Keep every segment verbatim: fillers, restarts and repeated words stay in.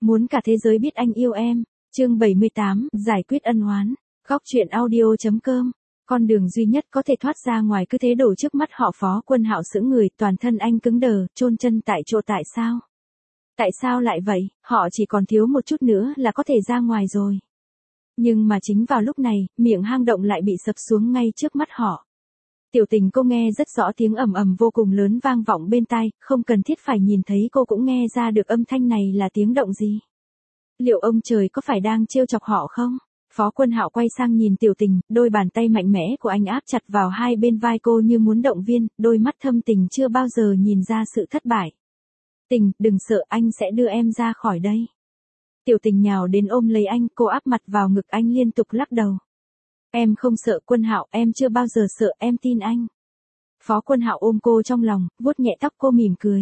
Muốn cả thế giới biết anh yêu em. Chương bảy mươi tám, giải quyết ân oán. Góc truyện audio.com. Con đường duy nhất có thể thoát ra ngoài cứ thế đổ trước mắt họ. Phó Quân Hạo sững người, toàn thân anh cứng đờ, chôn chân tại chỗ. Tại sao? Tại sao lại vậy? Họ chỉ còn thiếu một chút nữa là có thể ra ngoài rồi. Nhưng mà chính vào lúc này, miệng hang động lại bị sập xuống ngay trước mắt họ. Tiểu Tình cô nghe rất rõ tiếng ầm ầm vô cùng lớn vang vọng bên tai, không cần thiết phải nhìn thấy cô cũng nghe ra được âm thanh này là tiếng động gì. Liệu ông trời có phải đang trêu chọc họ không? Phó Quân Hạo quay sang nhìn Tiểu Tình, đôi bàn tay mạnh mẽ của anh áp chặt vào hai bên vai cô như muốn động viên, đôi mắt thâm tình chưa bao giờ nhìn ra sự thất bại. Tình, đừng sợ, anh sẽ đưa em ra khỏi đây. Tiểu Tình nhào đến ôm lấy anh, cô áp mặt vào ngực anh liên tục lắc đầu. Em không sợ Quân Hạo, em chưa bao giờ sợ, em tin anh. Phó Quân Hạo ôm cô trong lòng, vuốt nhẹ tóc cô mỉm cười.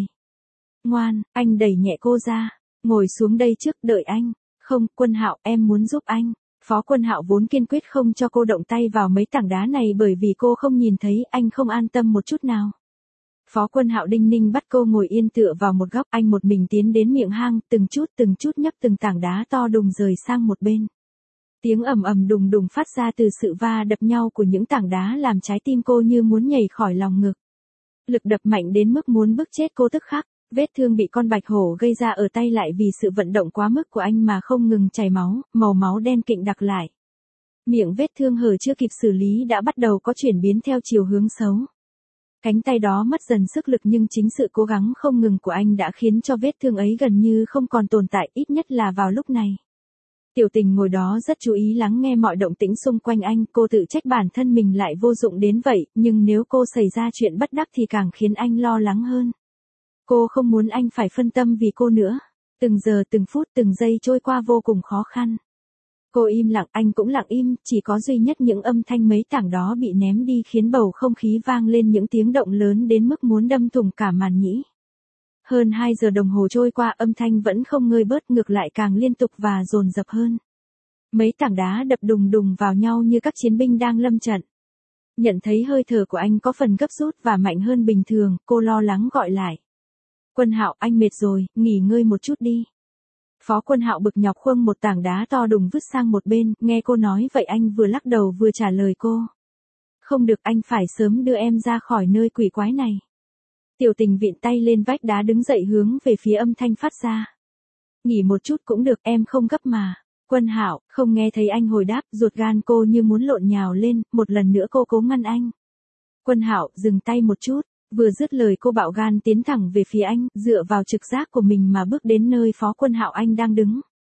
Ngoan, anh đẩy nhẹ cô ra. Ngồi xuống đây trước, đợi anh. Không, Quân Hạo, em muốn giúp anh. Phó Quân Hạo vốn kiên quyết không cho cô động tay vào mấy tảng đá này bởi vì cô không nhìn thấy, anh không an tâm một chút nào. Phó Quân Hạo đinh ninh bắt cô ngồi yên tựa vào một góc, anh một mình tiến đến miệng hang, từng chút từng chút nhấc từng tảng đá to đùng rời sang một bên. Tiếng ầm ầm đùng đùng phát ra từ sự va đập nhau của những tảng đá làm trái tim cô như muốn nhảy khỏi lòng ngực. Lực đập mạnh đến mức muốn bức chết cô tức khắc. Vết thương bị con bạch hổ gây ra ở tay lại vì sự vận động quá mức của anh mà không ngừng chảy máu, màu máu đen kịt đặc lại. Miệng vết thương hở chưa kịp xử lý đã bắt đầu có chuyển biến theo chiều hướng xấu. Cánh tay đó mất dần sức lực nhưng chính sự cố gắng không ngừng của anh đã khiến cho vết thương ấy gần như không còn tồn tại, ít nhất là vào lúc này. Tiểu Tình ngồi đó rất chú ý lắng nghe mọi động tĩnh xung quanh anh, cô tự trách bản thân mình lại vô dụng đến vậy, nhưng nếu cô xảy ra chuyện bất đắc thì càng khiến anh lo lắng hơn. Cô không muốn anh phải phân tâm vì cô nữa. Từng giờ từng phút từng giây trôi qua vô cùng khó khăn. Cô im lặng, anh cũng lặng im, chỉ có duy nhất những âm thanh mấy tảng đó bị ném đi khiến bầu không khí vang lên những tiếng động lớn đến mức muốn đâm thủng cả màn nhĩ. Hơn hai giờ đồng hồ trôi qua âm thanh vẫn không ngơi bớt, ngược lại càng liên tục và dồn dập hơn. Mấy tảng đá đập đùng đùng vào nhau như các chiến binh đang lâm trận. Nhận thấy hơi thở của anh có phần gấp rút và mạnh hơn bình thường, cô lo lắng gọi lại. Quân Hạo, anh mệt rồi, nghỉ ngơi một chút đi. Phó Quân Hạo bực nhọc khuâng một tảng đá to đùng vứt sang một bên, nghe cô nói vậy anh vừa lắc đầu vừa trả lời cô. Không được, anh phải sớm đưa em ra khỏi nơi quỷ quái này. Tiểu Tình vịn tay lên vách đá đứng dậy hướng về phía âm thanh phát ra. Nghỉ một chút cũng được, em không gấp mà. Quân Hạo, không nghe thấy anh hồi đáp, ruột gan cô như muốn lộn nhào lên, một lần nữa cô cố ngăn anh. Quân Hạo, dừng tay một chút. Vừa dứt lời cô bạo gan tiến thẳng về phía anh, dựa vào trực giác của mình mà bước đến nơi Phó Quân Hạo anh đang đứng.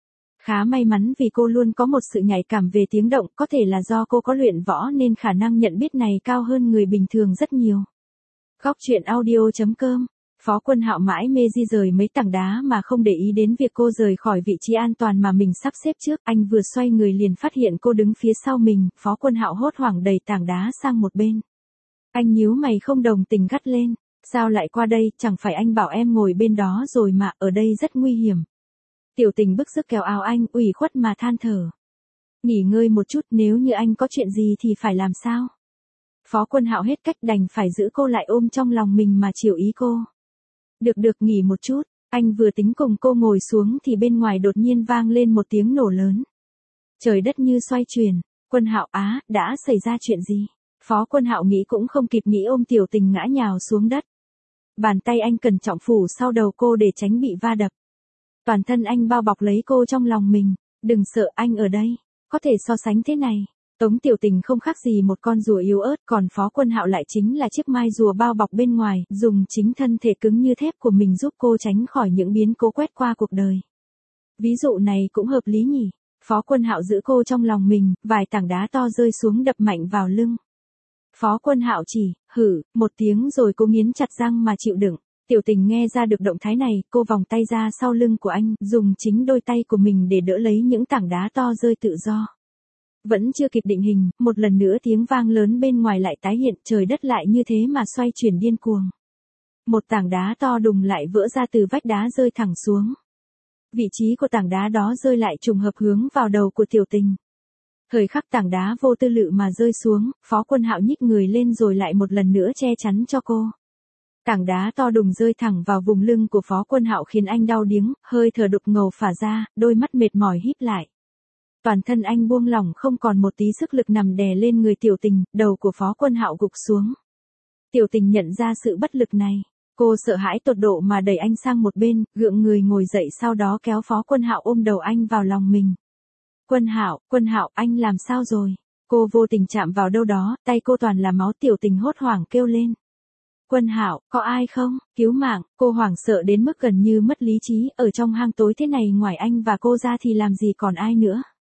Khá may mắn vì cô luôn có một sự nhạy cảm về tiếng động, có thể là do cô có luyện võ nên khả năng nhận biết này cao hơn người bình thường rất nhiều. Góc truyện audio.com. Phó Quân Hạo mãi mê di rời mấy tảng đá mà không để ý đến việc cô rời khỏi vị trí an toàn mà mình sắp xếp trước, anh vừa xoay người liền phát hiện cô đứng phía sau mình, Phó Quân Hạo hốt hoảng đẩy tảng đá sang một bên. Anh nhíu mày không đồng tình gắt lên, sao lại qua đây, chẳng phải anh bảo em ngồi bên đó rồi mà, ở đây rất nguy hiểm. Tiểu Tình bức sức kéo áo anh, ủy khuất mà than thở. Nghỉ ngơi một chút, nếu như anh có chuyện gì thì phải làm sao? Phó Quân Hạo hết cách đành phải giữ cô lại ôm trong lòng mình mà chiều ý cô. Được được, nghỉ một chút, anh vừa tính cùng cô ngồi xuống thì bên ngoài đột nhiên vang lên một tiếng nổ lớn. Trời đất như xoay chuyển, Quân Hạo á, đã xảy ra chuyện gì? Phó Quân Hạo nghĩ cũng không kịp nghĩ ôm Tiểu Tình ngã nhào xuống đất. Bàn tay anh cẩn trọng phủ sau đầu cô để tránh bị va đập. Toàn thân anh bao bọc lấy cô trong lòng mình. Đừng sợ, anh ở đây. Có thể so sánh thế này. Tống Tiểu Tình không khác gì một con rùa yếu ớt, còn Phó Quân Hạo lại chính là chiếc mai rùa bao bọc bên ngoài, dùng chính thân thể cứng như thép của mình giúp cô tránh khỏi những biến cố quét qua cuộc đời. Ví dụ này cũng hợp lý nhỉ. Phó Quân Hạo giữ cô trong lòng mình, vài tảng đá to rơi xuống đập mạnh vào lưng. Phó Quân Hạo chỉ, hử, một tiếng rồi cô nghiến chặt răng mà chịu đựng. Tiểu Tình nghe ra được động thái này, cô vòng tay ra sau lưng của anh, dùng chính đôi tay của mình để đỡ lấy những tảng đá to rơi tự do. Vẫn chưa kịp định hình, một lần nữa tiếng vang lớn bên ngoài lại tái hiện, trời đất lại như thế mà xoay chuyển điên cuồng. Một tảng đá to đùng lại vỡ ra từ vách đá rơi thẳng xuống. Vị trí của tảng đá đó rơi lại trùng hợp hướng vào đầu của Tiểu Tình. Thời khắc tảng đá vô tư lự mà rơi xuống, Phó Quân Hạo nhích người lên rồi lại một lần nữa che chắn cho cô. Tảng đá to đùng rơi thẳng vào vùng lưng của Phó Quân Hạo khiến anh đau điếng, hơi thở đục ngầu phả ra, đôi mắt mệt mỏi híp lại. Toàn thân anh buông lỏng không còn một tí sức lực nằm đè lên người Tiểu Tình, đầu của Phó Quân Hạo gục xuống. Tiểu Tình nhận ra sự bất lực này, cô sợ hãi tột độ mà đẩy anh sang một bên, gượng người ngồi dậy sau đó kéo Phó Quân Hạo ôm đầu anh vào lòng mình. Quân Hạo, Quân Hạo, anh làm sao rồi? Cô vô tình chạm vào đâu đó, tay cô toàn là máu. Tiểu Tình hốt hoảng kêu lên. Quân Hạo, có ai không? Cứu mạng, cô hoảng sợ đến mức gần như mất lý trí, ở trong hang tối thế này ngoài anh và cô ra thì làm gì còn ai nữa.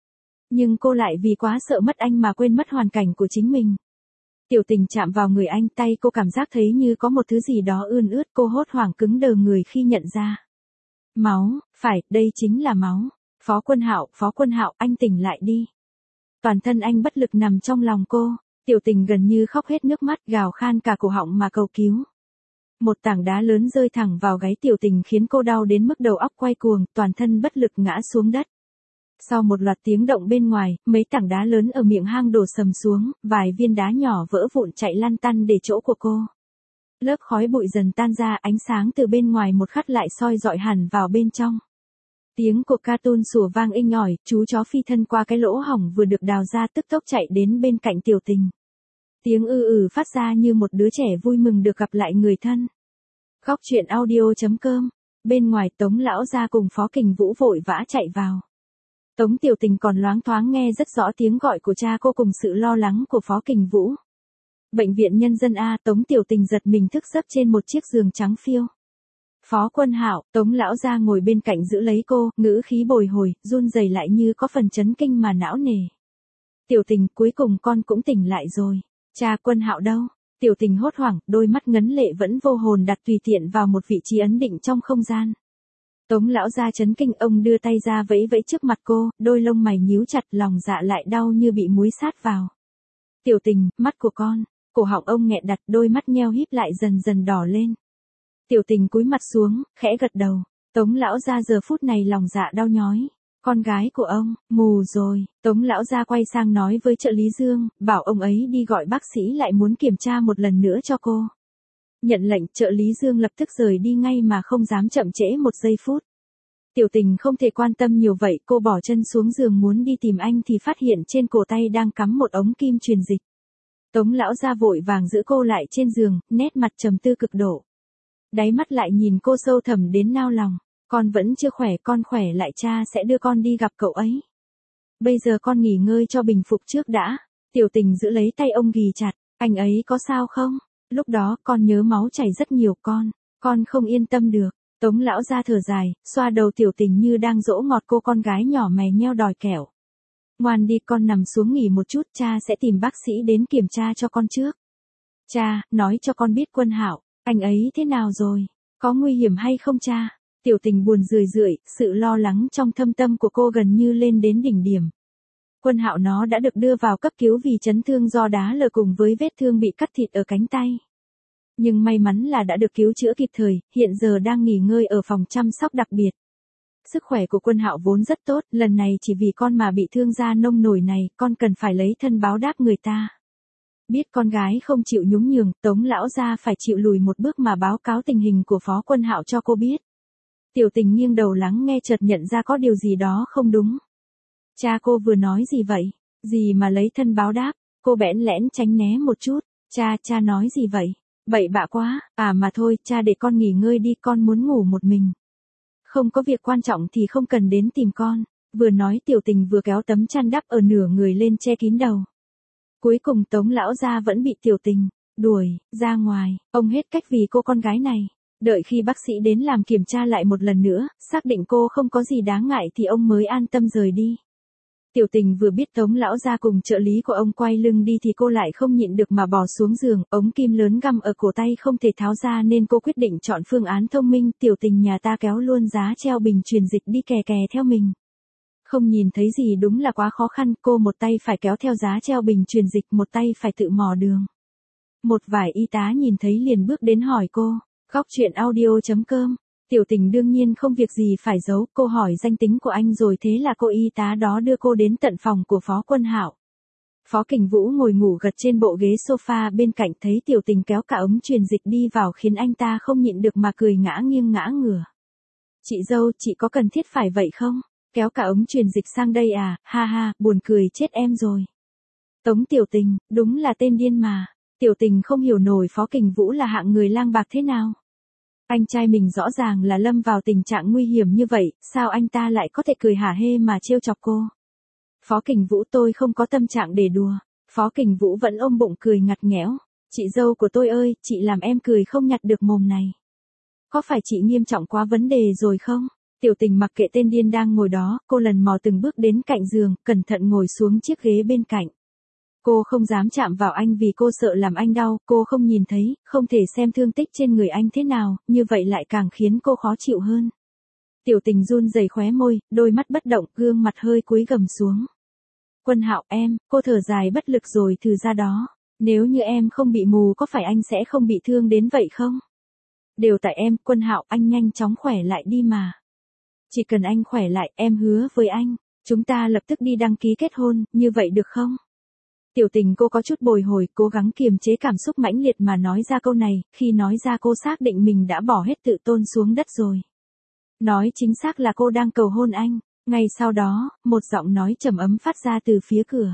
Nhưng cô lại vì quá sợ mất anh mà quên mất hoàn cảnh của chính mình. Tiểu Tình chạm vào người anh, tay cô cảm giác thấy như có một thứ gì đó ươn ướt, cô hốt hoảng cứng đờ người khi nhận ra. Máu, phải, đây chính là máu. Phó Quân Hạo, Phó Quân Hạo, anh tỉnh lại đi. Toàn thân anh bất lực nằm trong lòng cô, Tiểu Tình gần như khóc hết nước mắt, gào khan cả cổ họng mà cầu cứu. Một tảng đá lớn rơi thẳng vào gáy Tiểu Tình khiến cô đau đến mức đầu óc quay cuồng, toàn thân bất lực ngã xuống đất. Sau một loạt tiếng động bên ngoài, mấy tảng đá lớn ở miệng hang đổ sầm xuống, vài viên đá nhỏ vỡ vụn chạy lăn tăn để chỗ của cô. Lớp khói bụi dần tan ra, ánh sáng từ bên ngoài một khắc lại soi dọi hẳn vào bên trong. Tiếng của cartoon sủa vang inh ỏi, chú chó phi thân qua cái lỗ hổng vừa được đào ra tức tốc chạy đến bên cạnh Tiểu Tình. Tiếng ư ử phát ra như một đứa trẻ vui mừng được gặp lại người thân. Góc truyện audio chấm com. Bên ngoài Tống lão gia cùng Phó Kình Vũ vội vã chạy vào. Tống Tiểu Tình còn loáng thoáng nghe rất rõ tiếng gọi của cha cô cùng sự lo lắng của Phó Kình Vũ. Bệnh viện Nhân dân A. Tống Tiểu Tình giật mình thức giấc trên một chiếc giường trắng phiêu. Phó Quân Hạo, Tống lão gia ngồi bên cạnh giữ lấy cô, ngữ khí bồi hồi, run rẩy lại như có phần chấn kinh mà não nề. Tiểu Tình, cuối cùng con cũng tỉnh lại rồi. Cha Quân Hạo đâu? Tiểu Tình hốt hoảng, đôi mắt ngấn lệ vẫn vô hồn đặt tùy tiện vào một vị trí ấn định trong không gian. Tống lão gia chấn kinh, ông đưa tay ra vẫy vẫy trước mặt cô, đôi lông mày nhíu chặt, lòng dạ lại đau như bị muối sát vào. Tiểu Tình, mắt của con. Cổ họng ông nghẹn đặt, đôi mắt nheo híp lại dần dần đỏ lên. Tiểu Tình cúi mặt xuống, khẽ gật đầu. Tống lão gia giờ phút này lòng dạ đau nhói. Con gái của ông, mù rồi. Tống lão gia quay sang nói với trợ lý Dương, bảo ông ấy đi gọi bác sĩ lại muốn kiểm tra một lần nữa cho cô. Nhận lệnh, trợ lý Dương lập tức rời đi ngay mà không dám chậm trễ một giây phút. Tiểu Tình không thể quan tâm nhiều vậy, cô bỏ chân xuống giường muốn đi tìm anh thì phát hiện trên cổ tay đang cắm một ống kim truyền dịch. Tống lão gia vội vàng giữ cô lại trên giường, nét mặt trầm tư cực độ. Đáy mắt lại nhìn cô sâu thẳm đến nao lòng. Con vẫn chưa khỏe, con khỏe lại cha sẽ đưa con đi gặp cậu ấy. Bây giờ con nghỉ ngơi cho bình phục trước đã. Tiểu Tình giữ lấy tay ông ghì chặt, anh ấy có sao không? Lúc đó con nhớ máu chảy rất nhiều con, con không yên tâm được. Tống lão ra thở dài, xoa đầu Tiểu Tình như đang dỗ ngọt cô con gái nhỏ mè nheo đòi kẹo. Ngoan đi, con nằm xuống nghỉ một chút, cha sẽ tìm bác sĩ đến kiểm tra cho con trước. Cha, nói cho con biết Quân Hạo, anh ấy thế nào rồi? Có nguy hiểm hay không cha? Tiểu Tình buồn rười rượi, sự lo lắng trong thâm tâm của cô gần như lên đến đỉnh điểm. Quân Hạo nó đã được đưa vào cấp cứu vì chấn thương do đá lở cùng với vết thương bị cắt thịt ở cánh tay. Nhưng may mắn là đã được cứu chữa kịp thời, hiện giờ đang nghỉ ngơi ở phòng chăm sóc đặc biệt. Sức khỏe của Quân Hạo vốn rất tốt, lần này chỉ vì con mà bị thương da nông nổi này, con cần phải lấy thân báo đáp người ta. Biết con gái không chịu nhún nhường, Tống lão gia phải chịu lùi một bước mà báo cáo tình hình của Phó Quân Hạo cho cô biết. Tiểu Tình nghiêng đầu lắng nghe chợt nhận ra có điều gì đó không đúng. Cha cô vừa nói gì vậy? Gì mà lấy thân báo đáp? Cô bẽn lẽn tránh né một chút. Cha, cha nói gì vậy? Bậy bạ quá, à mà thôi, cha để con nghỉ ngơi đi, con muốn ngủ một mình. Không có việc quan trọng thì không cần đến tìm con. Vừa nói Tiểu Tình vừa kéo tấm chăn đắp ở nửa người lên che kín đầu. Cuối cùng Tống lão gia vẫn bị Tiểu Tình đuổi ra ngoài, ông hết cách vì cô con gái này. Đợi khi bác sĩ đến làm kiểm tra lại một lần nữa, xác định cô không có gì đáng ngại thì ông mới an tâm rời đi. Tiểu Tình vừa biết Tống lão gia cùng trợ lý của ông quay lưng đi thì cô lại không nhịn được mà bỏ xuống giường, ống kim lớn găm ở cổ tay không thể tháo ra nên cô quyết định chọn phương án thông minh. Tiểu Tình nhà ta kéo luôn giá treo bình truyền dịch đi kè kè theo mình. Không nhìn thấy gì đúng là quá khó khăn, cô một tay phải kéo theo giá treo bình truyền dịch, một tay phải tự mò đường. Một vài y tá nhìn thấy liền bước đến hỏi cô. Góc truyện audio chấm com. Tiểu Tình đương nhiên không việc gì phải giấu, cô hỏi danh tính của anh rồi thế là cô y tá đó đưa cô đến tận phòng của Phó Quân Hạo. Phó Kình Vũ ngồi ngủ gật trên bộ ghế sofa bên cạnh, thấy Tiểu Tình kéo cả ống truyền dịch đi vào khiến anh ta không nhịn được mà cười ngã nghiêng ngã ngửa. Chị dâu, chị có cần thiết phải vậy không? Kéo cả ống truyền dịch sang đây à, ha ha, buồn cười chết em rồi. Tống Tiểu Tình, đúng là tên điên mà. Tiểu Tình không hiểu nổi Phó Kình Vũ là hạng người lang bạc thế nào. Anh trai mình rõ ràng là lâm vào tình trạng nguy hiểm như vậy, sao anh ta lại có thể cười hả hê mà trêu chọc cô? Phó Kình Vũ, tôi không có tâm trạng để đùa. Phó Kình Vũ vẫn ôm bụng cười ngặt nghẽo. Chị dâu của tôi ơi, chị làm em cười không nhặt được mồm này. Có phải chị nghiêm trọng quá vấn đề rồi không? Tiểu Tình mặc kệ tên điên đang ngồi đó, cô lần mò từng bước đến cạnh giường, cẩn thận ngồi xuống chiếc ghế bên cạnh. Cô không dám chạm vào anh vì cô sợ làm anh đau, cô không nhìn thấy, không thể xem thương tích trên người anh thế nào, như vậy lại càng khiến cô khó chịu hơn. Tiểu Tình run rẩy khóe môi, đôi mắt bất động, gương mặt hơi cúi gằm xuống. Quân Hạo em, cô thở dài bất lực rồi thử ra đó. Nếu như em không bị mù có phải anh sẽ không bị thương đến vậy không? Đều tại em, Quân Hạo, anh nhanh chóng khỏe lại đi mà. Chỉ cần anh khỏe lại, em hứa với anh, chúng ta lập tức đi đăng ký kết hôn, như vậy được không? Tiểu Tình cô có chút bồi hồi, cố gắng kiềm chế cảm xúc mãnh liệt mà nói ra câu này, khi nói ra cô xác định mình đã bỏ hết tự tôn xuống đất rồi. Nói chính xác là cô đang cầu hôn anh. Ngay sau đó, một giọng nói trầm ấm phát ra từ phía cửa.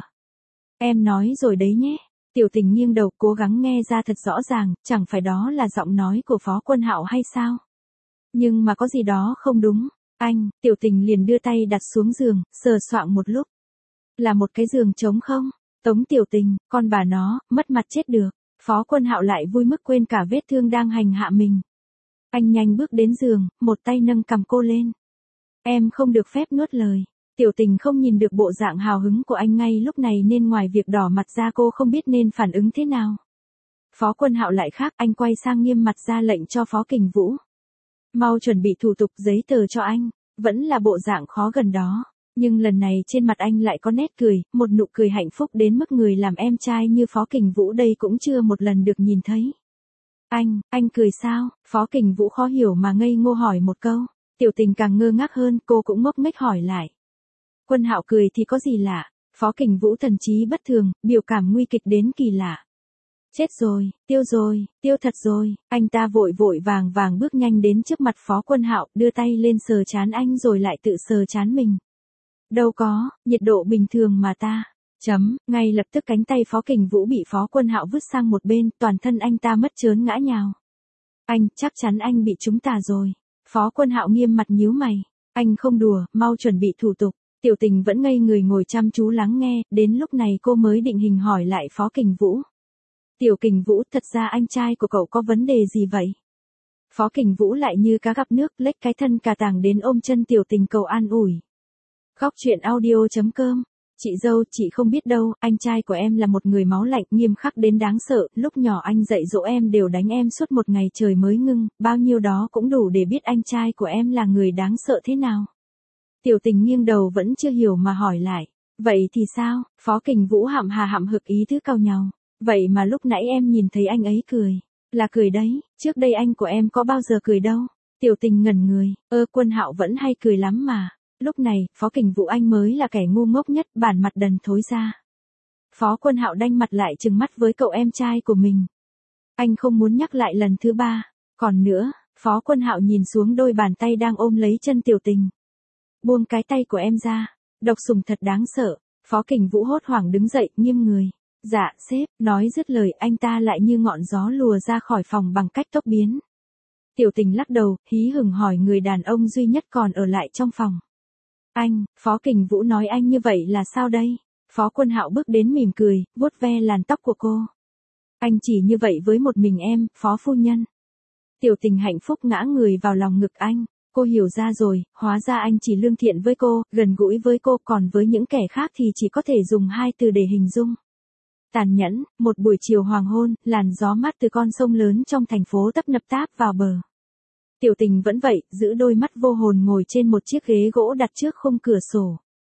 Em nói rồi đấy nhé. Tiểu Tình nghiêng đầu cố gắng nghe ra thật rõ ràng, chẳng phải đó là giọng nói của Phó Quân Hạo hay sao? Nhưng mà có gì đó không đúng. Anh, Tiểu Tình liền đưa tay đặt xuống giường, sờ soạng một lúc. Là một cái giường trống không? Tống Tiểu Tình, con bà nó, mất mặt chết được. Phó Quân Hạo lại vui mức quên cả vết thương đang hành hạ mình. Anh nhanh bước đến giường, một tay nâng cằm cô lên. Em không được phép nuốt lời. Tiểu Tình không nhìn được bộ dạng hào hứng của anh ngay lúc này nên ngoài việc đỏ mặt ra cô không biết nên phản ứng thế nào. Phó Quân Hạo lại khác, anh quay sang nghiêm mặt ra lệnh cho Phó Kình Vũ. Mau chuẩn bị thủ tục giấy tờ cho anh, vẫn là bộ dạng khó gần đó. Nhưng lần này trên mặt anh lại có nét cười, một nụ cười hạnh phúc đến mức người làm em trai như Phó Kình Vũ đây cũng chưa một lần được nhìn thấy. Anh, anh cười sao? Phó Kình Vũ khó hiểu mà ngây ngô hỏi một câu. Tiểu Tình càng ngơ ngác hơn, cô cũng ngốc nghếch hỏi lại. Quân Hạo cười thì có gì lạ? Phó Kình Vũ thần trí bất thường, biểu cảm nguy kịch đến kỳ lạ. Chết rồi, tiêu rồi, tiêu thật rồi. Anh ta vội vội vàng vàng bước nhanh đến trước mặt Phó Quân Hạo, đưa tay lên sờ trán anh rồi lại tự sờ trán mình. Đâu có, nhiệt độ bình thường mà ta. Chấm, ngay lập tức cánh tay Phó Kình Vũ bị Phó Quân Hạo vứt sang một bên, toàn thân anh ta mất chớn ngã nhào. Anh, chắc chắn anh bị trúng tà rồi. Phó Quân Hạo nghiêm mặt nhíu mày. Anh không đùa, mau chuẩn bị thủ tục. Tiểu Tình vẫn ngây người ngồi chăm chú lắng nghe, đến lúc này cô mới định hình hỏi lại Phó Kình Vũ. Tiểu Kình Vũ, thật ra anh trai của cậu có vấn đề gì vậy? Phó Kình Vũ lại như cá gặp nước, lếch cái thân cà tàng đến ôm chân Tiểu Tình cầu an ủi. Góc truyện audio chấm com. Chị dâu, chị không biết đâu, anh trai của em là một người máu lạnh, nghiêm khắc đến đáng sợ, lúc nhỏ anh dạy dỗ em đều đánh em suốt một ngày trời mới ngưng, bao nhiêu đó cũng đủ để biết anh trai của em là người đáng sợ thế nào. Tiểu Tình nghiêng đầu vẫn chưa hiểu mà hỏi lại, vậy thì sao? Phó Kình Vũ hậm hà hậm hực ý thứ cau nhau, vậy mà lúc nãy em nhìn thấy anh ấy cười, là cười đấy, trước đây anh của em có bao giờ cười đâu. Tiểu Tình ngẩn người, ơ Quân Hạo vẫn hay cười lắm mà. Lúc này, Phó Kình Vũ anh mới là kẻ ngu ngốc nhất, bản mặt đần thối ra. Phó Quân Hạo đanh mặt lại trừng mắt với cậu em trai của mình. Anh không muốn nhắc lại lần thứ ba. Còn nữa, Phó Quân Hạo nhìn xuống đôi bàn tay đang ôm lấy chân Tiểu Tình. Buông cái tay của em ra. Độc sủng thật đáng sợ. Phó Kình Vũ hốt hoảng đứng dậy, nghiêm người. Dạ, sếp, nói dứt lời anh ta lại như ngọn gió lùa ra khỏi phòng bằng cách tốc biến. Tiểu Tình lắc đầu, hí hửng hỏi người đàn ông duy nhất còn ở lại trong phòng. Anh, Phó Kình Vũ nói anh như vậy là sao đây? Phó Quân Hạo bước đến mỉm cười, vuốt ve làn tóc của cô. Anh chỉ như vậy với một mình em, Phó phu nhân. Tiểu Tình hạnh phúc ngã người vào lòng ngực anh. Cô hiểu ra rồi, hóa ra anh chỉ lương thiện với cô, gần gũi với cô, còn với những kẻ khác thì chỉ có thể dùng hai từ để hình dung. Tàn nhẫn, một buổi chiều hoàng hôn, làn gió mát từ con sông lớn trong thành phố tấp nập táp vào bờ. Tiểu Tình vẫn vậy, giữ đôi mắt vô hồn ngồi trên một chiếc ghế gỗ đặt trước khung cửa sổ.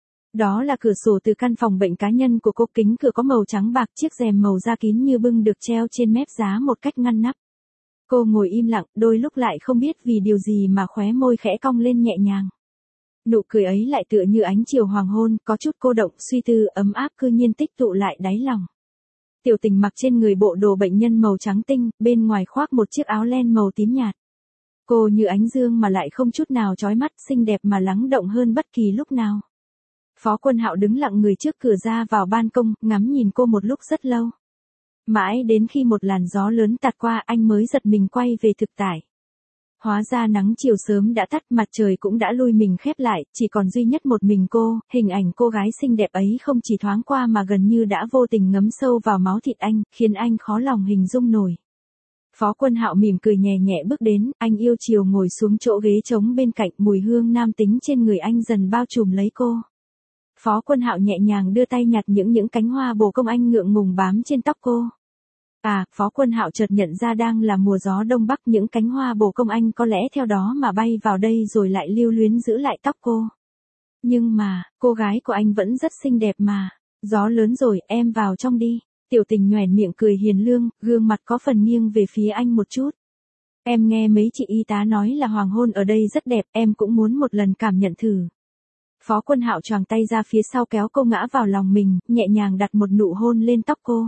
Đó là cửa sổ từ căn phòng bệnh cá nhân của cô, kính cửa có màu trắng bạc, chiếc rèm màu da kín như bưng được treo trên mép giá một cách ngăn nắp. Cô ngồi im lặng, đôi lúc lại không biết vì điều gì mà khóe môi khẽ cong lên nhẹ nhàng. Nụ cười ấy lại tựa như ánh chiều hoàng hôn, có chút cô độc, suy tư, ấm áp cư nhiên tích tụ lại đáy lòng. Tiểu Tình mặc trên người bộ đồ bệnh nhân màu trắng tinh, bên ngoài khoác một chiếc áo len màu tím nhạt. Cô như ánh dương mà lại không chút nào chói mắt, xinh đẹp mà lắng động hơn bất kỳ lúc nào. Phó Quân Hạo đứng lặng người trước cửa ra vào ban công, ngắm nhìn cô một lúc rất lâu. Mãi đến khi một làn gió lớn tạt qua anh mới giật mình quay về thực tại. Hóa ra nắng chiều sớm đã tắt, mặt trời cũng đã lui mình khép lại, chỉ còn duy nhất một mình cô, hình ảnh cô gái xinh đẹp ấy không chỉ thoáng qua mà gần như đã vô tình ngấm sâu vào máu thịt anh, khiến anh khó lòng hình dung nổi. Phó Quân Hạo mỉm cười nhẹ nhẹ bước đến, anh yêu chiều ngồi xuống chỗ ghế trống bên cạnh, mùi hương nam tính trên người anh dần bao trùm lấy cô. Phó Quân Hạo nhẹ nhàng đưa tay nhặt những những cánh hoa bồ công anh ngượng ngùng bám trên tóc cô. À, Phó Quân Hạo chợt nhận ra đang là mùa gió đông bắc, những cánh hoa bồ công anh có lẽ theo đó mà bay vào đây rồi lại lưu luyến giữ lại tóc cô. Nhưng mà, cô gái của anh vẫn rất xinh đẹp mà. Gió lớn rồi, em vào trong đi. Tiểu Tình nhoẻn miệng cười hiền lương, gương mặt có phần nghiêng về phía anh một chút. Em nghe mấy chị y tá nói là hoàng hôn ở đây rất đẹp, em cũng muốn một lần cảm nhận thử. Phó Quân Hạo choàng tay ra phía sau kéo cô ngã vào lòng mình, nhẹ nhàng đặt một nụ hôn lên tóc cô.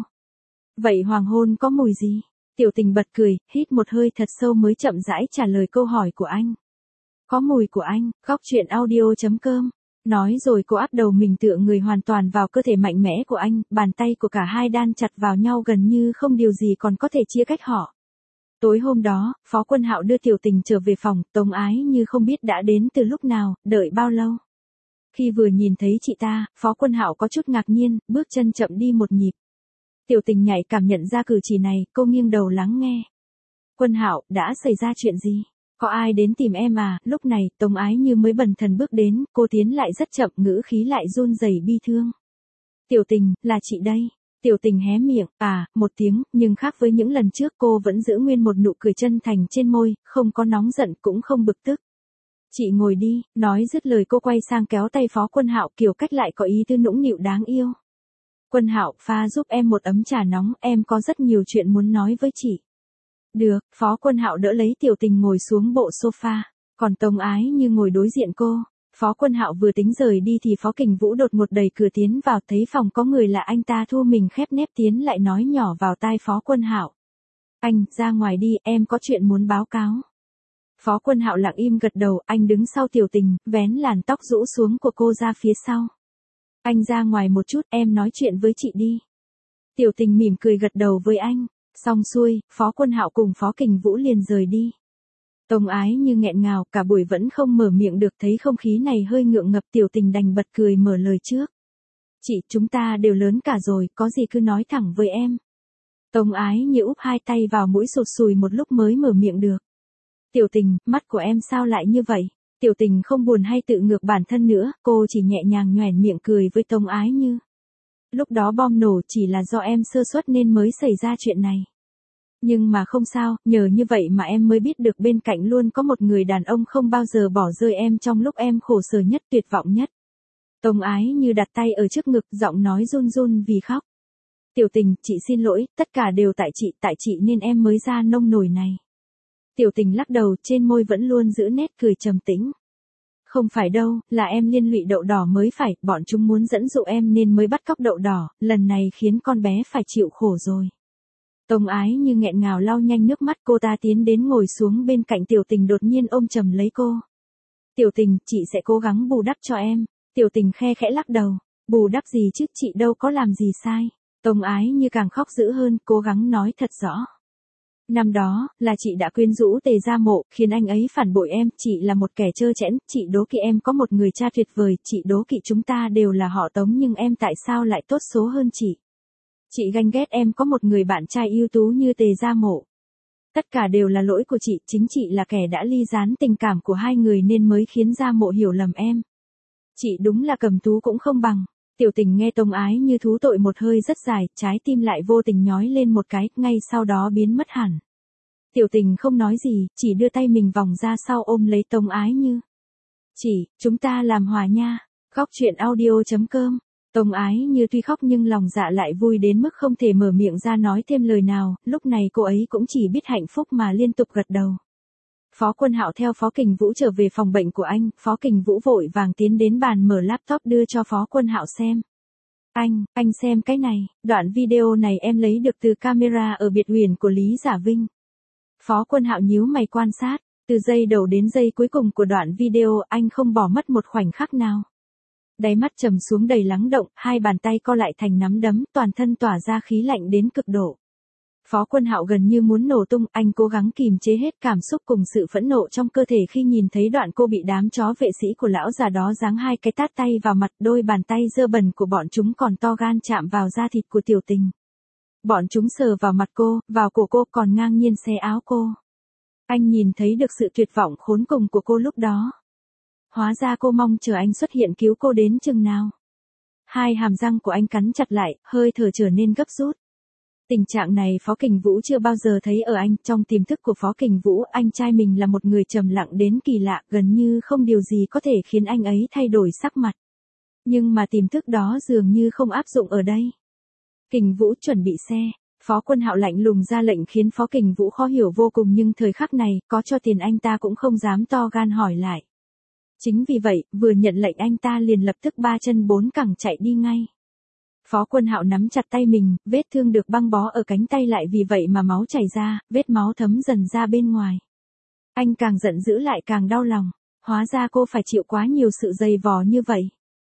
Vậy hoàng hôn có mùi gì? Tiểu Tình bật cười, hít một hơi thật sâu mới chậm rãi trả lời câu hỏi của anh. Có mùi của anh, góc truyện audio chấm com. Nói rồi cô áp đầu mình tựa người hoàn toàn vào cơ thể mạnh mẽ của anh, bàn tay của cả hai đan chặt vào nhau gần như không điều gì còn có thể chia cách họ. Tối hôm đó, Phó Quân Hạo đưa Tiểu Tình trở về phòng, Tống Ái như không biết đã đến từ lúc nào, đợi bao lâu. Khi vừa nhìn thấy chị ta, Phó Quân Hạo có chút ngạc nhiên, bước chân chậm đi một nhịp. Tiểu Tình nhạy cảm nhận ra cử chỉ này, cô nghiêng đầu lắng nghe. Quân Hạo, đã xảy ra chuyện gì? Có ai đến tìm em à? Lúc này, Tống Ái như mới bần thần bước đến, cô tiến lại rất chậm, ngữ khí lại run rẩy bi thương. Tiểu Tình, là chị đây. Tiểu Tình hé miệng, à, một tiếng, nhưng khác với những lần trước cô vẫn giữ nguyên một nụ cười chân thành trên môi, không có nóng giận cũng không bực tức. Chị ngồi đi, nói dứt lời cô quay sang kéo tay Phó Quân Hạo, kiểu cách lại có ý tư nũng nịu đáng yêu. Quân Hạo, pha giúp em một ấm trà nóng, em có rất nhiều chuyện muốn nói với chị. Được, Phó Quân Hạo đỡ lấy Tiểu Tình ngồi xuống bộ sofa, còn Tống Ái như ngồi đối diện cô. Phó Quân Hạo vừa tính rời đi thì Phó Kình Vũ đột ngột đẩy cửa tiến vào, thấy phòng có người là anh ta thu mình khép nép tiến lại nói nhỏ vào tai Phó Quân Hạo. Anh, ra ngoài đi, em có chuyện muốn báo cáo. Phó Quân Hạo lặng im gật đầu, anh đứng sau Tiểu Tình, vén làn tóc rũ xuống của cô ra phía sau. Anh ra ngoài một chút, em nói chuyện với chị đi. Tiểu Tình mỉm cười gật đầu với anh. Xong xuôi, Phó Quân Hạo cùng Phó Kình Vũ liền rời đi. Tống Ái như nghẹn ngào, cả buổi vẫn không mở miệng được, thấy không khí này hơi ngượng ngập, Tiểu Tình đành bật cười mở lời trước. Chị, chúng ta đều lớn cả rồi, có gì cứ nói thẳng với em. Tống Ái như úp hai tay vào mũi sụt sùi một lúc mới mở miệng được. Tiểu Tình, mắt của em sao lại như vậy? Tiểu Tình không buồn hay tự ngược bản thân nữa, cô chỉ nhẹ nhàng nhoẻn miệng cười với Tống Ái như. Lúc đó bom nổ chỉ là do em sơ suất nên mới xảy ra chuyện này. Nhưng mà không sao, nhờ như vậy mà em mới biết được bên cạnh luôn có một người đàn ông không bao giờ bỏ rơi em trong lúc em khổ sở nhất, tuyệt vọng nhất. Tống Ái như đặt tay ở trước ngực, giọng nói run run vì khóc. Tiểu Tình, chị xin lỗi, tất cả đều tại chị, tại chị nên em mới ra nông nổi này. Tiểu Tình lắc đầu, trên môi vẫn luôn giữ nét cười trầm tĩnh. Không phải đâu, là em liên lụy Đậu Đỏ mới phải, bọn chúng muốn dẫn dụ em nên mới bắt cóc Đậu Đỏ, lần này khiến con bé phải chịu khổ rồi. Tống Ái như nghẹn ngào lau nhanh nước mắt, cô ta tiến đến ngồi xuống bên cạnh Tiểu Tình, đột nhiên ôm chầm lấy cô. Tiểu Tình, chị sẽ cố gắng bù đắp cho em. Tiểu Tình khe khẽ lắc đầu. Bù đắp gì chứ, chị đâu có làm gì sai. Tống Ái như càng khóc dữ hơn, cố gắng nói thật rõ. Năm đó, là chị đã quyến rũ Tề Gia Mộ, khiến anh ấy phản bội em, chị là một kẻ trơ trẽn, chị đố kỵ em có một người cha tuyệt vời, chị đố kỵ chúng ta đều là họ Tống nhưng em tại sao lại tốt số hơn chị. Chị ganh ghét em có một người bạn trai ưu tú như Tề Gia Mộ. Tất cả đều là lỗi của chị, chính chị là kẻ đã ly gián tình cảm của hai người nên mới khiến Gia Mộ hiểu lầm em. Chị đúng là cầm tú cũng không bằng. Tiểu Tình nghe Tống Ái như thú tội một hơi rất dài, trái tim lại vô tình nhói lên một cái, ngay sau đó biến mất hẳn. Tiểu Tình không nói gì, chỉ đưa tay mình vòng ra sau ôm lấy Tống Ái như. Chị, chúng ta làm hòa nha. Góc truyện audio chấm com. Tống Ái như tuy khóc nhưng lòng dạ lại vui đến mức không thể mở miệng ra nói thêm lời nào, lúc này cô ấy cũng chỉ biết hạnh phúc mà liên tục gật đầu. Phó Quân Hạo theo Phó Kình Vũ trở về phòng bệnh của anh, Phó Kình Vũ vội vàng tiến đến bàn mở laptop đưa cho Phó Quân Hạo xem. Anh, anh xem cái này, đoạn video này em lấy được từ camera ở biệt uyển của Lý Giả Vinh. Phó Quân Hạo nhíu mày quan sát, từ giây đầu đến giây cuối cùng của đoạn video anh không bỏ mất một khoảnh khắc nào. Đáy mắt trầm xuống đầy lắng động, hai bàn tay co lại thành nắm đấm, toàn thân tỏa ra khí lạnh đến cực độ. Phó Quân Hạo gần như muốn nổ tung, anh cố gắng kìm chế hết cảm xúc cùng sự phẫn nộ trong cơ thể khi nhìn thấy đoạn cô bị đám chó vệ sĩ của lão già đó giáng hai cái tát tay vào mặt, đôi bàn tay dơ bẩn của bọn chúng còn to gan chạm vào da thịt của Tiểu Tình. Bọn chúng sờ vào mặt cô, vào cổ cô, còn ngang nhiên xé áo cô. Anh nhìn thấy được sự tuyệt vọng khốn cùng của cô lúc đó. Hóa ra cô mong chờ anh xuất hiện cứu cô đến chừng nào. Hai hàm răng của anh cắn chặt lại, hơi thở trở nên gấp rút. Tình trạng này Phó Kình Vũ chưa bao giờ thấy ở anh. Trong tiềm thức của Phó Kình Vũ, anh trai mình là một người trầm lặng đến kỳ lạ, gần như không điều gì có thể khiến anh ấy thay đổi sắc mặt. Nhưng mà tiềm thức đó dường như không áp dụng ở đây. Kình Vũ chuẩn bị xe. Phó Quân Hạo lạnh lùng ra lệnh khiến Phó Kình Vũ khó hiểu vô cùng, nhưng thời khắc này, có cho tiền anh ta cũng không dám to gan hỏi lại. Chính vì vậy, vừa nhận lệnh anh ta liền lập tức ba chân bốn cẳng chạy đi ngay. Phó Quân Hạo nắm chặt tay mình, vết thương được băng bó ở cánh tay lại vì vậy mà máu chảy ra, vết máu thấm dần ra bên ngoài. Anh càng giận dữ lại càng đau lòng, hóa ra cô phải chịu quá nhiều sự dày vò như vậy.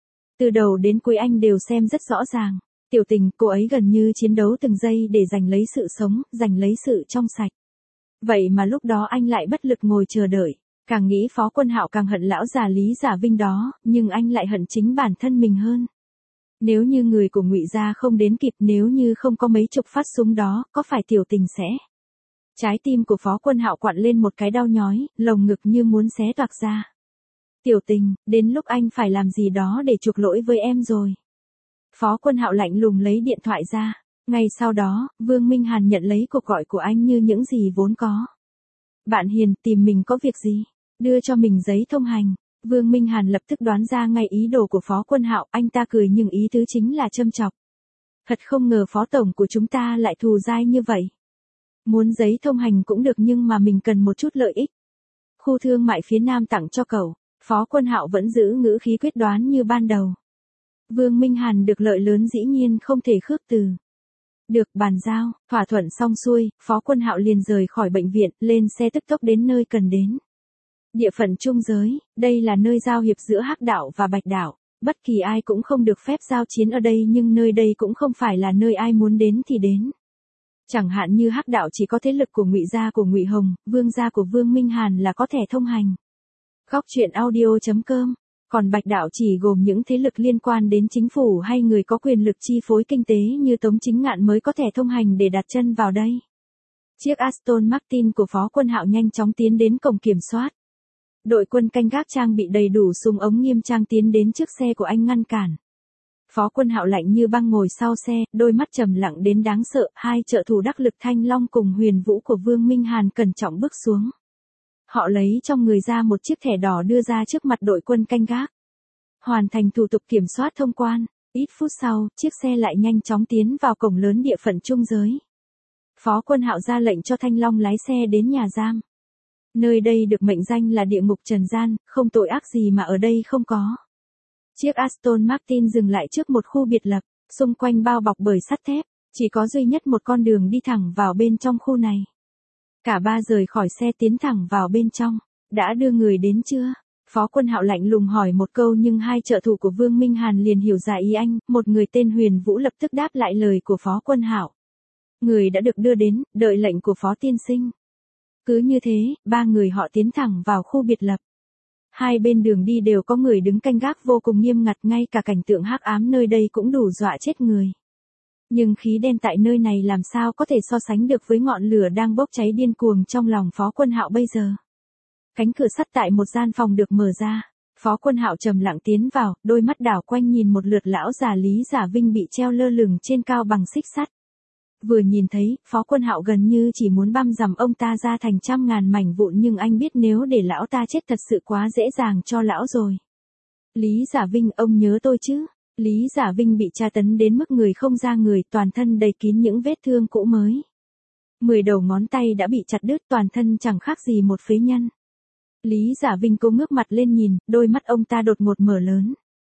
Từ đầu đến cuối anh đều xem rất rõ ràng. Tiểu Tình, cô ấy gần như chiến đấu từng giây để giành lấy sự sống, giành lấy sự trong sạch. Vậy mà lúc đó anh lại bất lực ngồi chờ đợi. Càng nghĩ Phó Quân Hạo càng hận lão già Lý Giả Vinh đó, nhưng anh lại hận chính bản thân mình hơn. Nếu như người của Ngụy gia không đến kịp, nếu như không có mấy chục phát súng đó, có phải Tiểu Tình sẽ... Trái tim của Phó Quân Hạo quặn lên một cái đau nhói, lồng ngực như muốn xé toạc ra. Tiểu Tình, đến lúc anh phải làm gì đó để chuộc lỗi với em rồi. Phó Quân Hạo lạnh lùng lấy điện thoại ra. Ngay sau đó, Vương Minh Hàn nhận lấy cuộc gọi của anh như những gì vốn có. Bạn Hiền, tìm mình có việc gì? Đưa cho mình giấy thông hành. Vương Minh Hàn lập tức đoán ra ngay ý đồ của Phó Quân Hạo, anh ta cười nhưng ý tứ chính là châm chọc. Thật không ngờ Phó Tổng của chúng ta lại thù dai như vậy. Muốn giấy thông hành cũng được nhưng mà mình cần một chút lợi ích. Khu thương mại phía Nam tặng cho cậu. Phó Quân Hạo vẫn giữ ngữ khí quyết đoán như ban đầu. Vương Minh Hàn được lợi lớn dĩ nhiên không thể khước từ. Được, bàn giao, thỏa thuận xong xuôi, Phó Quân Hạo liền rời khỏi bệnh viện, lên xe tức tốc đến nơi cần đến. Địa phận trung giới, đây là nơi giao hiệp giữa Hắc đạo và Bạch đạo, bất kỳ ai cũng không được phép giao chiến ở đây, nhưng nơi đây cũng không phải là nơi ai muốn đến thì đến. Chẳng hạn như Hắc đạo chỉ có thế lực của Ngụy gia của Ngụy Hồng, Vương gia của Vương Minh Hàn là có thẻ thông hành. Góc truyện audio chấm com. Còn Bạch đạo chỉ gồm những thế lực liên quan đến chính phủ hay người có quyền lực chi phối kinh tế như Tống Chính Ngạn mới có thẻ thông hành để đặt chân vào đây. Chiếc Aston Martin của Phó Quân Hạo nhanh chóng tiến đến cổng kiểm soát. Đội quân canh gác trang bị đầy đủ súng ống nghiêm trang tiến đến trước xe của anh ngăn cản. Phó Quân Hạo lạnh như băng ngồi sau xe, đôi mắt trầm lặng đến đáng sợ, hai trợ thủ đắc lực Thanh Long cùng Huyền Vũ của Vương Minh Hàn cẩn trọng bước xuống. Họ lấy trong người ra một chiếc thẻ đỏ đưa ra trước mặt đội quân canh gác. Hoàn thành thủ tục kiểm soát thông quan, ít phút sau, chiếc xe lại nhanh chóng tiến vào cổng lớn địa phận trung giới. Phó Quân Hạo ra lệnh cho Thanh Long lái xe đến nhà giam. Nơi đây được mệnh danh là địa ngục trần gian, không tội ác gì mà ở đây không có. Chiếc Aston Martin dừng lại trước một khu biệt lập, xung quanh bao bọc bởi sắt thép, chỉ có duy nhất một con đường đi thẳng vào bên trong khu này. Cả ba rời khỏi xe tiến thẳng vào bên trong. Đã đưa người đến chưa? Phó Quân Hạo lạnh lùng hỏi một câu nhưng hai trợ thủ của Vương Minh Hàn liền hiểu ra ý anh, một người tên Huyền Vũ lập tức đáp lại lời của Phó Quân Hạo. Người đã được đưa đến, đợi lệnh của Phó tiên sinh. Cứ như thế, ba người họ tiến thẳng vào khu biệt lập. Hai bên đường đi đều có người đứng canh gác vô cùng nghiêm ngặt, ngay cả cảnh tượng hắc ám nơi đây cũng đủ dọa chết người. Nhưng khí đen tại nơi này làm sao có thể so sánh được với ngọn lửa đang bốc cháy điên cuồng trong lòng Phó Quân Hạo bây giờ. Cánh cửa sắt tại một gian phòng được mở ra. Phó Quân Hạo trầm lặng tiến vào, đôi mắt đảo quanh nhìn một lượt lão già Lý Giả Vinh bị treo lơ lửng trên cao bằng xích sắt. Vừa nhìn thấy, Phó Quân Hạo gần như chỉ muốn băm dằm ông ta ra thành trăm ngàn mảnh vụn, nhưng anh biết nếu để lão ta chết thật sự quá dễ dàng cho lão rồi. Lý Giả Vinh, ông nhớ tôi chứ? Lý Giả Vinh bị tra tấn đến mức người không ra người, toàn thân đầy kín những vết thương cũ mới. Mười đầu ngón tay đã bị chặt đứt, toàn thân chẳng khác gì một phế nhân. Lý Giả Vinh cố ngước mặt lên nhìn, đôi mắt ông ta đột ngột mở lớn.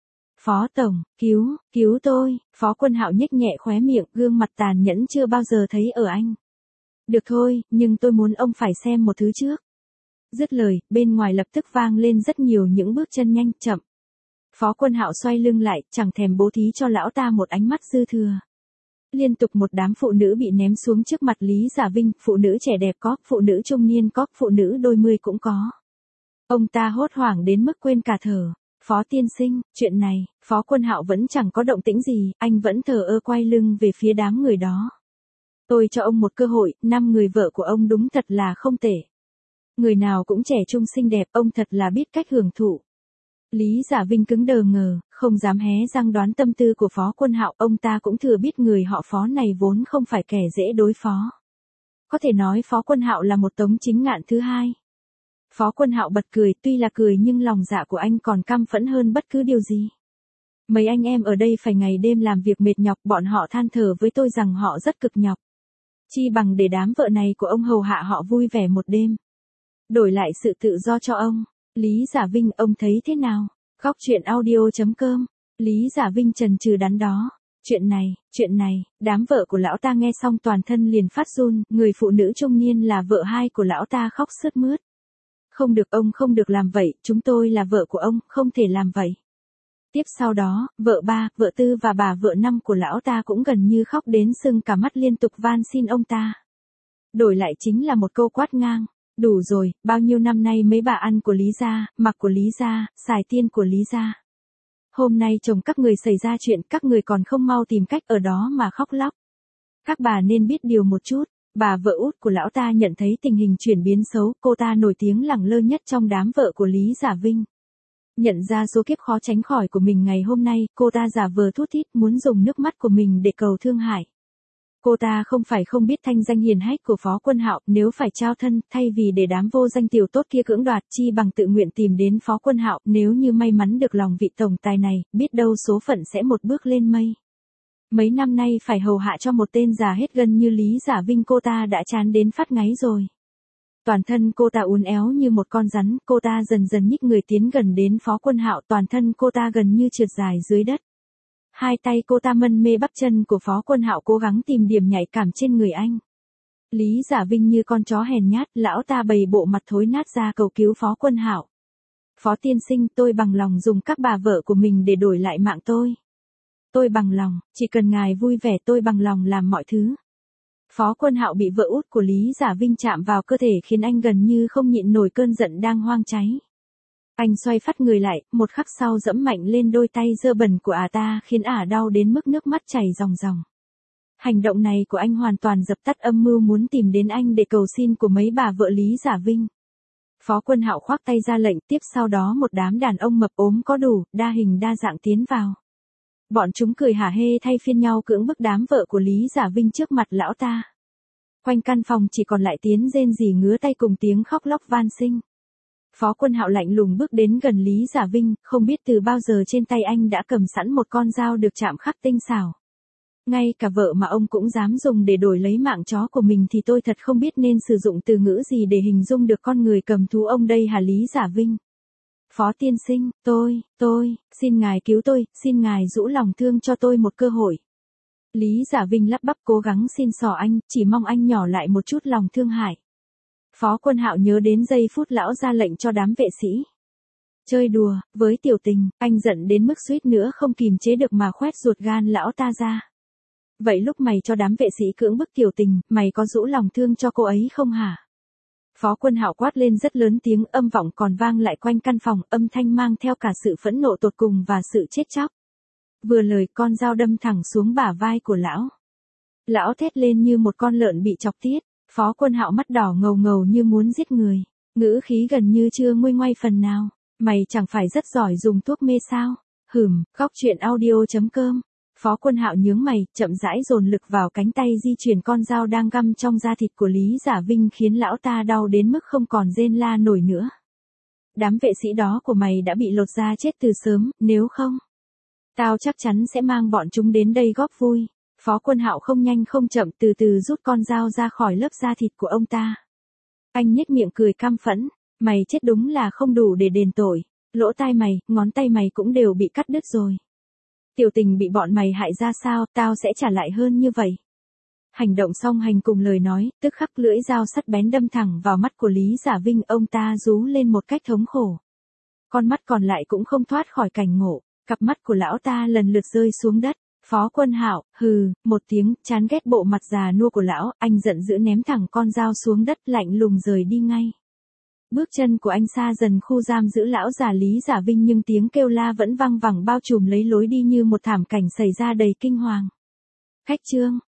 Phó tổng, cứu, cứu tôi, Phó Quân Hạo nhếch nhẹ khóe miệng, gương mặt tàn nhẫn chưa bao giờ thấy ở anh. Được thôi, nhưng tôi muốn ông phải xem một thứ trước. Dứt lời, bên ngoài lập tức vang lên rất nhiều những bước chân nhanh, chậm. Phó Quân Hạo xoay lưng lại, chẳng thèm bố thí cho lão ta một ánh mắt dư thừa. Liên tục một đám phụ nữ bị ném xuống trước mặt Lý Giả Vinh, phụ nữ trẻ đẹp có, phụ nữ trung niên có, phụ nữ đôi mươi cũng có. Ông ta hốt hoảng đến mức quên cả thở. Phó tiên sinh, chuyện này, Phó Quân Hạo vẫn chẳng có động tĩnh gì, anh vẫn thờ ơ quay lưng về phía đám người đó. Tôi cho ông một cơ hội, năm người vợ của ông đúng thật là không tệ. Người nào cũng trẻ trung xinh đẹp, ông thật là biết cách hưởng thụ. Lý Giả Vinh cứng đờ ngờ, không dám hé răng đoán tâm tư của Phó Quân Hạo, ông ta cũng thừa biết người họ Phó này vốn không phải kẻ dễ đối phó. Có thể nói Phó Quân Hạo là một Tống Chính Ngạn thứ hai. Phó Quân Hạo bật cười, tuy là cười nhưng lòng dạ của anh còn căm phẫn hơn bất cứ điều gì. Mấy anh em ở đây phải ngày đêm làm việc mệt nhọc, bọn họ than thở với tôi rằng họ rất cực nhọc. Chi bằng để đám vợ này của ông hầu hạ họ vui vẻ một đêm. Đổi lại sự tự do cho ông. Lý Giả Vinh, ông thấy thế nào? Góc truyện audio chấm com. Lý Giả Vinh trần trừ đắn đo. Chuyện này, chuyện này, đám vợ của lão ta nghe xong toàn thân liền phát run, người phụ nữ trung niên là vợ hai của lão ta khóc sướt mướt. Không được, ông không được làm vậy, chúng tôi là vợ của ông, không thể làm vậy. Tiếp sau đó, vợ ba, vợ tư và bà vợ năm của lão ta cũng gần như khóc đến sưng cả mắt liên tục van xin ông ta. Đổi lại chính là một câu quát ngang. Đủ rồi, bao nhiêu năm nay mấy bà ăn của Lý gia, mặc của Lý gia, xài tiền của Lý gia. Hôm nay chồng các người xảy ra chuyện, các người còn không mau tìm cách ở đó mà khóc lóc. Các bà nên biết điều một chút. Bà vợ út của lão ta nhận thấy tình hình chuyển biến xấu, cô ta nổi tiếng lẳng lơ nhất trong đám vợ của Lý Giả Vinh. Nhận ra số kiếp khó tránh khỏi của mình ngày hôm nay, cô ta giả vờ thút thít muốn dùng nước mắt của mình để cầu thương hại. Cô ta không phải không biết thanh danh hiền hách của Phó Quân Hạo, nếu phải trao thân, thay vì để đám vô danh tiểu tốt kia cưỡng đoạt, chi bằng tự nguyện tìm đến Phó Quân Hạo, nếu như may mắn được lòng vị tổng tài này, biết đâu số phận sẽ một bước lên mây. Mấy năm nay phải hầu hạ cho một tên già hết gân như Lý Giả Vinh, cô ta đã chán đến phát ngáy rồi. Toàn thân cô ta uốn éo như một con rắn, cô ta dần dần nhích người tiến gần đến Phó Quân Hạo, toàn thân cô ta gần như trượt dài dưới đất. Hai tay cô ta mân mê bắp chân của Phó Quân Hạo, cố gắng tìm điểm nhạy cảm trên người anh. Lý Giả Vinh như con chó hèn nhát, lão ta bày bộ mặt thối nát ra cầu cứu Phó Quân Hạo. Phó tiên sinh, tôi bằng lòng dùng các bà vợ của mình để đổi lại mạng tôi. Tôi bằng lòng, chỉ cần ngài vui vẻ, tôi bằng lòng làm mọi thứ. Phó Quân Hạo bị vợ út của Lý Giả Vinh chạm vào cơ thể khiến anh gần như không nhịn nổi cơn giận đang hoang cháy. Anh xoay phắt người lại, một khắc sau dẫm mạnh lên đôi tay dơ bẩn của ả ta khiến ả đau đến mức nước mắt chảy ròng ròng. Hành động này của anh hoàn toàn dập tắt âm mưu muốn tìm đến anh để cầu xin của mấy bà vợ Lý Giả Vinh. Phó Quân Hạo khoác tay ra lệnh, tiếp sau đó một đám đàn ông mập ốm có đủ, đa hình đa dạng tiến vào. Bọn chúng cười hả hê thay phiên nhau cưỡng bức đám vợ của Lý Giả Vinh trước mặt lão ta. Quanh căn phòng chỉ còn lại tiếng rên rỉ ngứa tay cùng tiếng khóc lóc van xin. Phó Quân Hạo lạnh lùng bước đến gần Lý Giả Vinh, không biết từ bao giờ trên tay anh đã cầm sẵn một con dao được chạm khắc tinh xảo. Ngay cả vợ mà ông cũng dám dùng để đổi lấy mạng chó của mình thì tôi thật không biết nên sử dụng từ ngữ gì để hình dung được con người cầm thú ông đây hả Lý Giả Vinh. Phó tiên sinh, tôi, tôi, xin ngài cứu tôi, xin ngài rũ lòng thương cho tôi một cơ hội. Lý Giả Vinh lắp bắp cố gắng xin xỏ anh, chỉ mong anh nhỏ lại một chút lòng thương hại. Phó Quân Hạo nhớ đến giây phút lão ra lệnh cho đám vệ sĩ chơi đùa với tiểu tình, anh giận đến mức suýt nữa không kìm chế được mà khoét ruột gan lão ta ra. Vậy lúc mày cho đám vệ sĩ cưỡng bức tiểu tình, mày có rũ lòng thương cho cô ấy không hả? Phó Quân Hạo quát lên rất lớn, tiếng âm vọng còn vang lại quanh căn phòng, âm thanh mang theo cả sự phẫn nộ tột cùng và sự chết chóc. Vừa lời, con dao đâm thẳng xuống bả vai của lão. Lão thét lên như một con lợn bị chọc tiết. Phó Quân Hạo mắt đỏ ngầu ngầu như muốn giết người, ngữ khí gần như chưa nguôi ngoai phần nào. Mày chẳng phải rất giỏi dùng thuốc mê sao? Hửm, góc truyện audio chấm com. Phó Quân Hạo nhướng mày, chậm rãi dồn lực vào cánh tay di chuyển con dao đang găm trong da thịt của Lý Giả Vinh khiến lão ta đau đến mức không còn rên la nổi nữa. Đám vệ sĩ đó của mày đã bị lột da chết từ sớm, nếu không, tao chắc chắn sẽ mang bọn chúng đến đây góp vui. Phó Quân Hạo không nhanh không chậm từ từ rút con dao ra khỏi lớp da thịt của ông ta. Anh nhếch miệng cười căm phẫn. Mày chết đúng là không đủ để đền tội. Lỗ tai mày, ngón tay mày cũng đều bị cắt đứt rồi. Tiểu Tình bị bọn mày hại ra sao, tao sẽ trả lại hơn như vậy. Hành động song hành cùng lời nói, tức khắc lưỡi dao sắt bén đâm thẳng vào mắt của Lý Giả Vinh, ông ta rú lên một cách thống khổ. Con mắt còn lại cũng không thoát khỏi cảnh ngộ, cặp mắt của lão ta lần lượt rơi xuống đất. Phó Quân Hạo, hừ, một tiếng, chán ghét bộ mặt già nua của lão, anh giận dữ ném thẳng con dao xuống đất, lạnh lùng rời đi ngay. Bước chân của anh xa dần khu giam giữ lão già Lý Giả Vinh, nhưng tiếng kêu la vẫn vang vẳng bao trùm lấy lối đi như một thảm cảnh xảy ra đầy kinh hoàng. Khách trương,